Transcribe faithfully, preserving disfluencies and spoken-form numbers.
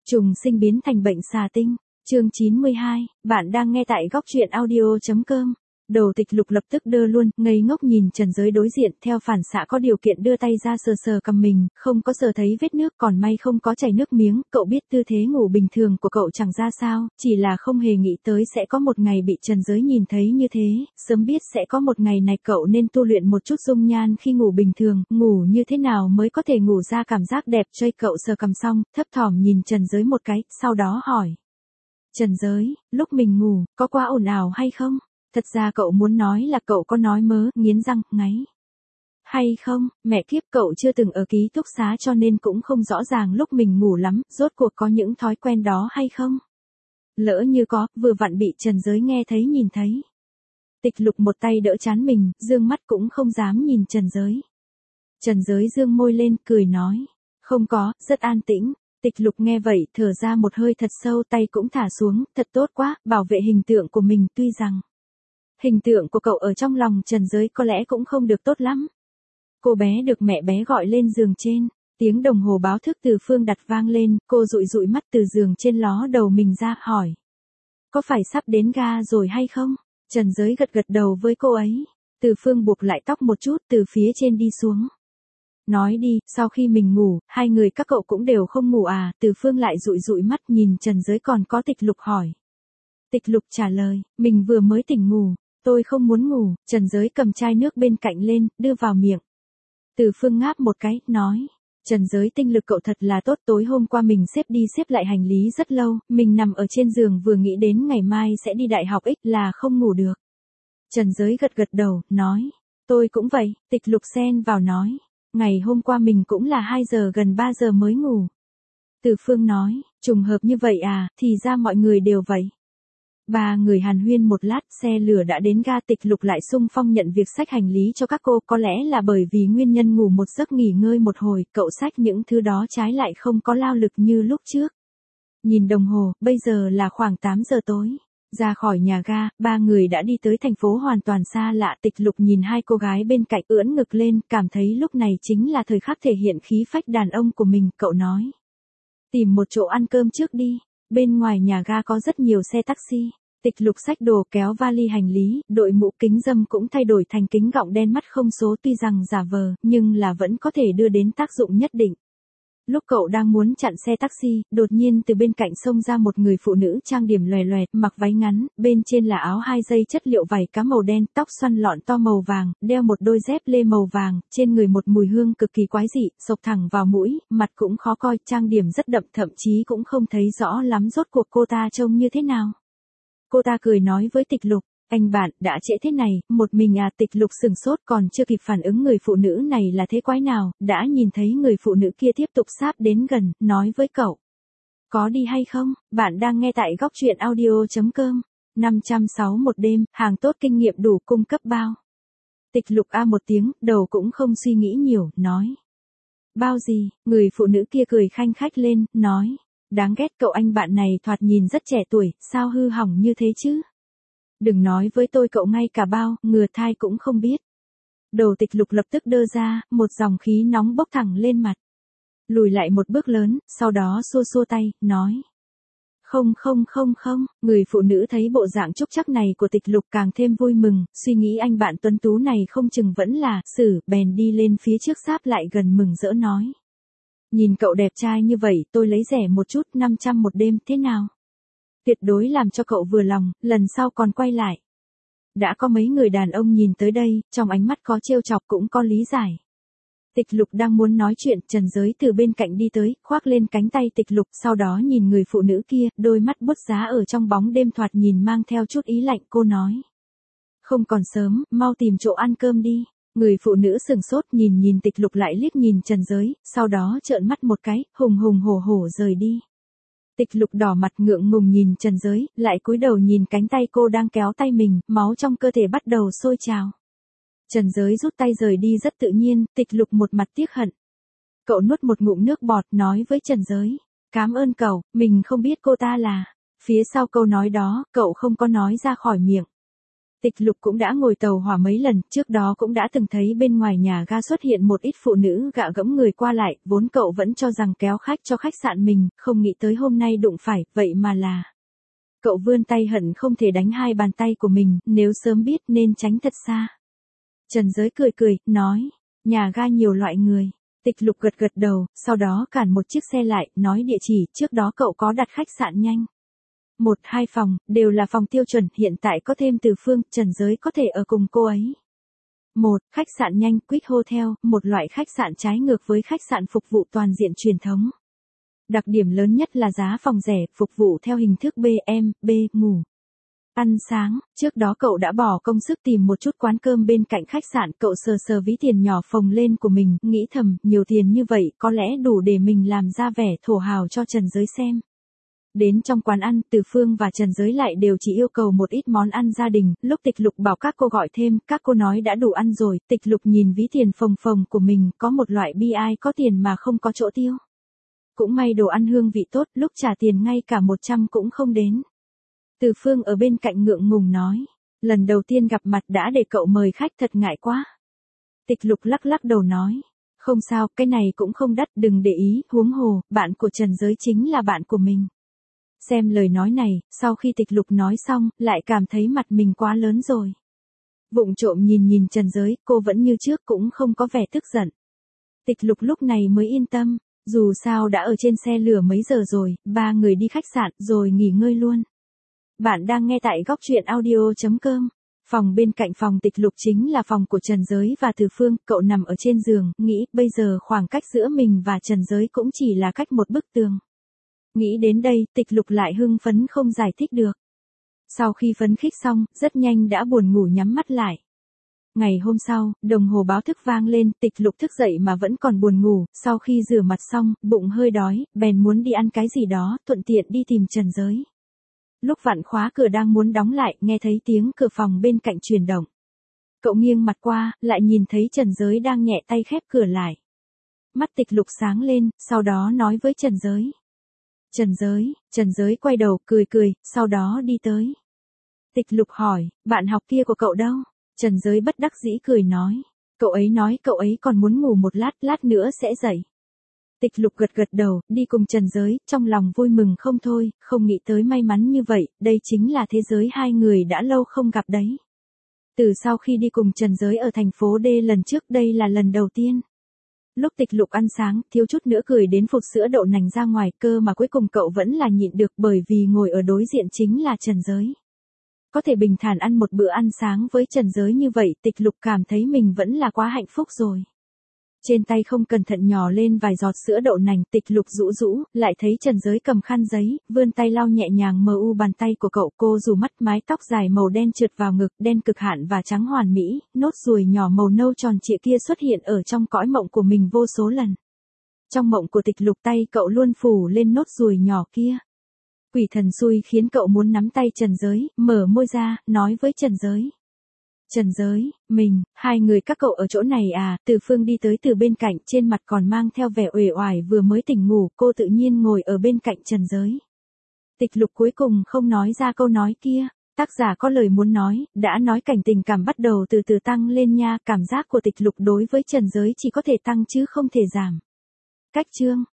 Trùng sinh biến thành bệnh xà tinh. Chương chín mươi hai, bạn đang nghe tại góc truyện audio.com. Đầu Tịch Lục lập tức đơ luôn, ngây ngốc nhìn Trần Giới đối diện, theo phản xạ có điều kiện đưa tay ra sờ sờ cầm mình, không có sờ thấy vết nước, còn may không có chảy nước miếng, cậu biết tư thế ngủ bình thường của cậu chẳng ra sao, chỉ là không hề nghĩ tới sẽ có một ngày bị Trần Giới nhìn thấy như thế, sớm biết sẽ có một ngày này cậu nên tu luyện một chút dung nhan khi ngủ bình thường, ngủ như thế nào mới có thể ngủ ra cảm giác đẹp chơi. Cậu sờ cầm xong, thấp thỏm nhìn Trần Giới một cái, sau đó hỏi. Trần Giới, lúc mình ngủ, có quá ồn ào hay không? Thật ra cậu muốn nói là cậu có nói mớ, nghiến răng, ngáy. Hay không, mẹ kiếp, cậu chưa từng ở ký túc xá cho nên cũng không rõ ràng lúc mình ngủ lắm, rốt cuộc có những thói quen đó hay không? Lỡ như có, vừa vặn bị Trần Giới nghe thấy nhìn thấy. Tịch Lục một tay đỡ trán mình, dương mắt cũng không dám nhìn Trần Giới. Trần Giới dương môi lên, cười nói. Không có, rất an tĩnh. Tịch Lục nghe vậy, thở ra một hơi thật sâu, tay cũng thả xuống, thật tốt quá, bảo vệ hình tượng của mình, tuy rằng hình tượng của cậu ở trong lòng Trần Giới có lẽ cũng không được tốt lắm. Cô bé được mẹ bé gọi lên giường trên, tiếng đồng hồ báo thức từ Phương đặt vang lên, cô dụi dụi mắt từ giường trên ló đầu mình ra, hỏi. Có phải sắp đến ga rồi hay không? Trần Giới gật gật đầu với cô ấy. Từ Phương buộc lại tóc một chút từ phía trên đi xuống. Nói đi, sau khi mình ngủ, hai người các cậu cũng đều không ngủ à? Từ Phương lại dụi dụi mắt nhìn Trần Giới còn có Tịch Lục hỏi. Tịch Lục trả lời, mình vừa mới tỉnh ngủ, tôi không muốn ngủ. Trần Giới cầm chai nước bên cạnh lên, đưa vào miệng. Từ Phương ngáp một cái, nói. Trần Giới, tinh lực cậu thật là tốt, tối hôm qua mình xếp đi xếp lại hành lý rất lâu, mình nằm ở trên giường vừa nghĩ đến ngày mai sẽ đi đại học ích là không ngủ được. Trần Giới gật gật đầu, nói. Tôi cũng vậy. Tịch Lục xen vào nói. Ngày hôm qua mình cũng là hai giờ gần ba giờ mới ngủ. Từ Phương nói, trùng hợp như vậy à, thì ra mọi người đều vậy. Ba người hàn huyên một lát, xe lửa đã đến ga. Tịch Lục lại xung phong nhận việc xách hành lý cho các cô, có lẽ là bởi vì nguyên nhân ngủ một giấc nghỉ ngơi một hồi, cậu xách những thứ đó trái lại không có lao lực như lúc trước. Nhìn đồng hồ, bây giờ là khoảng tám giờ tối. Ra khỏi nhà ga, ba người đã đi tới thành phố hoàn toàn xa lạ. Tịch Lục nhìn hai cô gái bên cạnh ưỡn ngực lên, cảm thấy lúc này chính là thời khắc thể hiện khí phách đàn ông của mình, cậu nói. Tìm một chỗ ăn cơm trước đi, bên ngoài nhà ga có rất nhiều xe taxi. Tịch Lục xách đồ kéo vali hành lý, đội mũ kính râm cũng thay đổi thành kính gọng đen mắt không số, tuy rằng giả vờ, nhưng là vẫn có thể đưa đến tác dụng nhất định. Lúc cậu đang muốn chặn xe taxi, đột nhiên từ bên cạnh xông ra một người phụ nữ trang điểm lòe loẹt, mặc váy ngắn, bên trên là áo hai dây chất liệu vải cá màu đen, tóc xoăn lọn to màu vàng, đeo một đôi dép lê màu vàng, trên người một mùi hương cực kỳ quái dị, xộc thẳng vào mũi, mặt cũng khó coi, trang điểm rất đậm, thậm chí cũng không thấy rõ lắm rốt cuộc cô ta trông như thế nào. Cô ta cười nói với Tịch Lục. Anh bạn, đã trễ thế này, một mình à? Tịch Lục sừng sốt, còn chưa kịp phản ứng người phụ nữ này là thế quái nào, đã nhìn thấy người phụ nữ kia tiếp tục sáp đến gần, nói với cậu. Có đi hay không? Bạn đang nghe tại góc truyện audio.com. năm trăm sáu mươi một đêm, hàng tốt kinh nghiệm đủ cung cấp bao. Tịch Lục a một tiếng, đầu cũng không suy nghĩ nhiều, nói. Bao gì? Người phụ nữ kia cười khanh khách lên, nói. Đáng ghét, cậu anh bạn này thoạt nhìn rất trẻ tuổi, sao hư hỏng như thế chứ? Đừng nói với tôi cậu ngay cả bao, ngừa thai cũng không biết. Đầu Tịch Lục lập tức đơ ra, một dòng khí nóng bốc thẳng lên mặt. Lùi lại một bước lớn, sau đó xua xua tay, nói. Không không không không, người phụ nữ thấy bộ dạng trúc chắc này của Tịch Lục càng thêm vui mừng, suy nghĩ anh bạn tuấn tú này không chừng vẫn là, xử, bèn đi lên phía trước sáp lại gần mừng rỡ nói. Nhìn cậu đẹp trai như vậy, tôi lấy rẻ một chút, năm trăm một đêm, thế nào? Tuyệt đối làm cho cậu vừa lòng, lần sau còn quay lại. Đã có mấy người đàn ông nhìn tới đây, trong ánh mắt có trêu chọc cũng có lý giải. Tịch Lục đang muốn nói chuyện, Trần Giới từ bên cạnh đi tới, khoác lên cánh tay Tịch Lục, sau đó nhìn người phụ nữ kia, đôi mắt bút giá ở trong bóng đêm thoạt nhìn mang theo chút ý lạnh, cô nói. Không còn sớm, mau tìm chỗ ăn cơm đi. Người phụ nữ sừng sốt nhìn nhìn Tịch Lục lại liếc nhìn Trần Giới, sau đó trợn mắt một cái, hùng hùng hổ hổ rời đi. Tịch Lục đỏ mặt ngượng ngùng nhìn Trần Giới, lại cúi đầu nhìn cánh tay cô đang kéo tay mình, máu trong cơ thể bắt đầu sôi trào. Trần Giới rút tay rời đi rất tự nhiên, Tịch Lục một mặt tiếc hận. Cậu nuốt một ngụm nước bọt, nói với Trần Giới, cảm ơn cậu, mình không biết cô ta là. Phía sau câu nói đó, cậu không có nói ra khỏi miệng. Tịch Lục cũng đã ngồi tàu hỏa mấy lần, trước đó cũng đã từng thấy bên ngoài nhà ga xuất hiện một ít phụ nữ gạ gẫm người qua lại, vốn cậu vẫn cho rằng kéo khách cho khách sạn mình, không nghĩ tới hôm nay đụng phải, vậy mà là. Cậu vươn tay hận không thể đánh hai bàn tay của mình, nếu sớm biết nên tránh thật xa. Trần Giới cười cười, nói, nhà ga nhiều loại người. Tịch Lục gật gật đầu, sau đó cản một chiếc xe lại, nói địa chỉ, trước đó cậu có đặt khách sạn nhanh. Một, hai phòng, đều là phòng tiêu chuẩn, hiện tại có thêm Từ Phương, Trần Giới có thể ở cùng cô ấy. Một, khách sạn nhanh, Quick Hotel, một loại khách sạn trái ngược với khách sạn phục vụ toàn diện truyền thống. Đặc điểm lớn nhất là giá phòng rẻ, phục vụ theo hình thức bê em, B, ngủ. Ăn sáng, trước đó cậu đã bỏ công sức tìm một chút quán cơm bên cạnh khách sạn, cậu sờ sờ ví tiền nhỏ phồng lên của mình, nghĩ thầm, nhiều tiền như vậy, có lẽ đủ để mình làm ra vẻ thổ hào cho Trần Giới xem. Đến trong quán ăn, Từ Phương và Trần Giới lại đều chỉ yêu cầu một ít món ăn gia đình, lúc Tịch Lục bảo các cô gọi thêm, các cô nói đã đủ ăn rồi, Tịch Lục nhìn ví tiền phồng phồng của mình, có một loại bi ai có tiền mà không có chỗ tiêu. Cũng may đồ ăn hương vị tốt, lúc trả tiền ngay cả một trăm cũng không đến. Từ Phương ở bên cạnh ngượng ngùng nói, lần đầu tiên gặp mặt đã để cậu mời khách thật ngại quá. Tịch Lục lắc lắc đầu nói, không sao, cái này cũng không đắt, đừng để ý, huống hồ, bạn của Trần Giới chính là bạn của mình. Xem lời nói này, sau khi Tịch Lục nói xong, lại cảm thấy mặt mình quá lớn rồi. Vụng trộm nhìn nhìn Trần Giới, cô vẫn như trước cũng không có vẻ tức giận. Tịch Lục lúc này mới yên tâm, dù sao đã ở trên xe lửa mấy giờ rồi, ba người đi khách sạn rồi nghỉ ngơi luôn. Bạn đang nghe tại góc truyện audio chấm com. Phòng bên cạnh phòng Tịch Lục chính là phòng của Trần Giới và Từ Phương, cậu nằm ở trên giường, nghĩ bây giờ khoảng cách giữa mình và Trần Giới cũng chỉ là cách một bức tường. Nghĩ đến đây, Tịch Lục lại hưng phấn không giải thích được. Sau khi phấn khích xong, rất nhanh đã buồn ngủ nhắm mắt lại. Ngày hôm sau, đồng hồ báo thức vang lên, Tịch Lục thức dậy mà vẫn còn buồn ngủ, sau khi rửa mặt xong, bụng hơi đói, bèn muốn đi ăn cái gì đó, thuận tiện đi tìm Trần Giới. Lúc vặn khóa cửa đang muốn đóng lại, nghe thấy tiếng cửa phòng bên cạnh chuyển động. Cậu nghiêng mặt qua, lại nhìn thấy Trần Giới đang nhẹ tay khép cửa lại. Mắt Tịch Lục sáng lên, sau đó nói với Trần Giới. Trần Giới, Trần Giới quay đầu, cười cười, sau đó đi tới. Tịch Lục hỏi, bạn học kia của cậu đâu? Trần Giới bất đắc dĩ cười nói. Cậu ấy nói cậu ấy còn muốn ngủ một lát, lát nữa sẽ dậy. Tịch Lục gật gật đầu, đi cùng Trần Giới, trong lòng vui mừng không thôi, không nghĩ tới may mắn như vậy, đây chính là thế giới hai người đã lâu không gặp đấy. Từ sau khi đi cùng Trần Giới ở thành phố D lần trước, đây là lần đầu tiên. Lúc Tịch Lục ăn sáng, thiếu chút nữa cười đến phụt sữa đậu nành ra ngoài, cơ mà cuối cùng cậu vẫn là nhịn được bởi vì ngồi ở đối diện chính là Trần Giới. Có thể bình thản ăn một bữa ăn sáng với Trần Giới như vậy, Tịch Lục cảm thấy mình vẫn là quá hạnh phúc rồi. Trên tay không cẩn thận nhỏ lên vài giọt sữa đậu nành, Tịch Lục rũ rũ, lại thấy Trần Giới cầm khăn giấy, vươn tay lau nhẹ nhàng mờ u bàn tay của cậu, cô rủ mắt, mái tóc dài màu đen trượt vào ngực, đen cực hạn và trắng hoàn mỹ, nốt ruồi nhỏ màu nâu tròn trịa kia xuất hiện ở trong cõi mộng của mình vô số lần. Trong mộng của Tịch Lục tay cậu luôn phủ lên nốt ruồi nhỏ kia. Quỷ thần xui khiến cậu muốn nắm tay Trần Giới, mở môi ra, nói với Trần Giới. Trần Giới, mình, hai người các cậu ở chỗ này à? Từ Phương đi tới từ bên cạnh, trên mặt còn mang theo vẻ uể oải vừa mới tỉnh ngủ, cô tự nhiên ngồi ở bên cạnh Trần Giới. Tịch Lục cuối cùng không nói ra câu nói kia, tác giả có lời muốn nói, đã nói cảnh tình cảm bắt đầu từ từ tăng lên nha, cảm giác của Tịch Lục đối với Trần Giới chỉ có thể tăng chứ không thể giảm. Cách chương